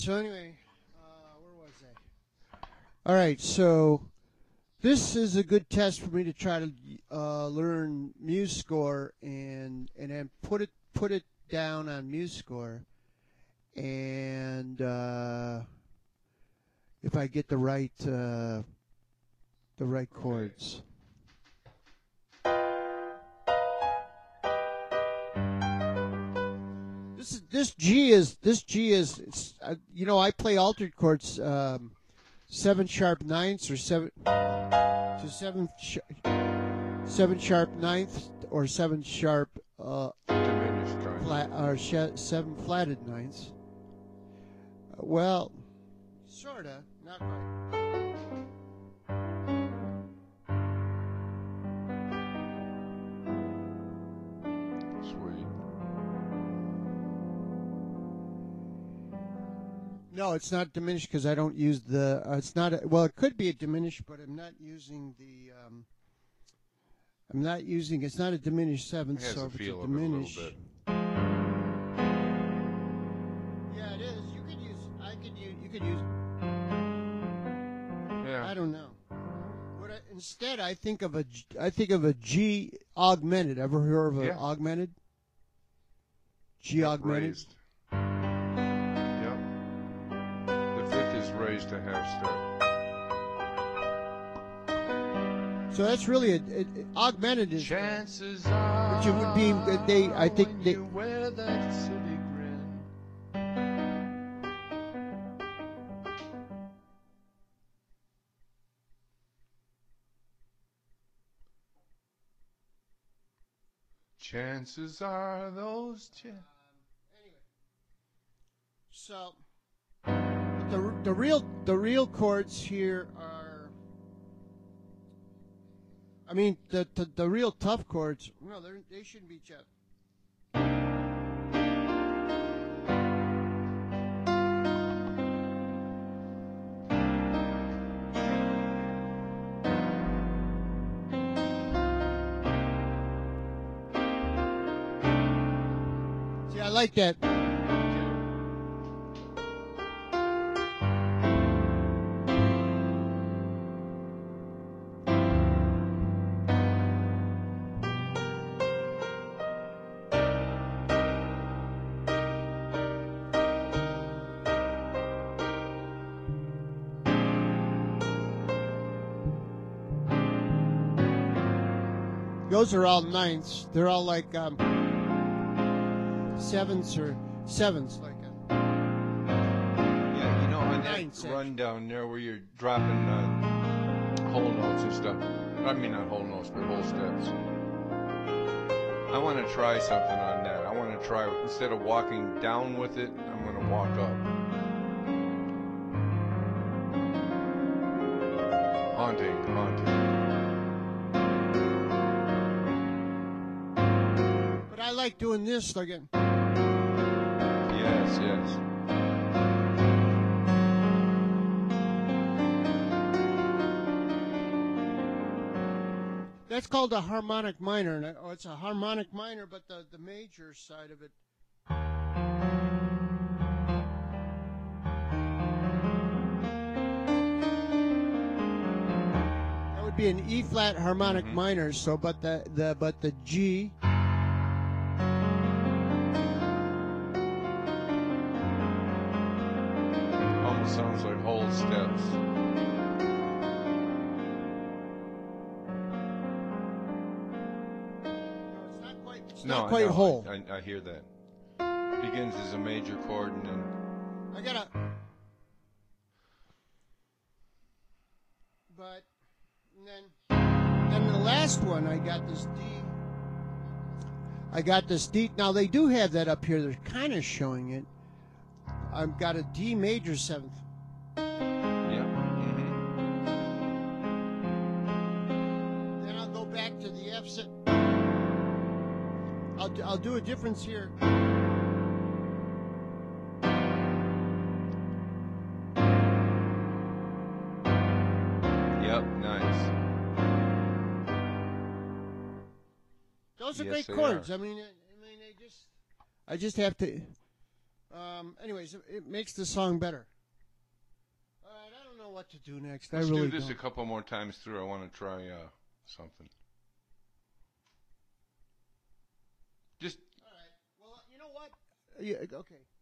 So anyway, where was I? All right, so this is a good test for me to try to learn MuseScore and then put it down on MuseScore, and if I get the right chords. This G is it's, I play altered chords, 7 sharp ninths or 7 sharp ninths or 7 sharp diminished kind. flat or 7 flatted ninths. Well, sorta, not quite. Sweet. No, it's not diminished because I don't use the. It's not. Well, it could be a diminished, but I'm not using the. I'm not using. It's not a diminished It seventh, has so a if it's feel a of it a little diminished. bit. Yeah, it is. You could use. I could use. You could use. Yeah. I don't know. Instead, I think of a G augmented. Ever heard of an Yeah. augmented? G augmented. Raised. Yep. The fifth is raised a half step. So that's really augmented is. Chances are, Which it would be. I think when they. you wear that silly grin. Chances are those. Anyway, so the real chords here are. I mean the real tough chords. No, they shouldn't be just. See, I like that. Those are all ninths. They're all like sevenths or sevenths, like a. Yeah, you know, on that Ninth section. run down there where you're dropping whole notes and stuff. I mean, not whole notes, but whole steps. I want to try something on that. I want to try, instead of walking down with it, I'm going to walk up. Haunting. But I like doing this again. Yes. That's called a harmonic minor. And it's a harmonic minor, but the major side of it. That would be an E flat harmonic minor. So, but the G. Almost sounds like whole steps. It's not quite whole. I hear that. Begins as a major chord and then. I gotta. But then the last one, I got this D. Now they do have that up here. They're kind of showing it. I've got a D major seventh. Yeah. Then I'll go back to the F set. I'll do a difference here. Yep, nice. Those are Yes, great they chords. are. I mean, I just have to. Anyways, it makes the song better. All right, I don't know what to do next. Let's I really do this don't. a couple more times through. I want to try something. Just All right. Well, you know what? Yeah, okay.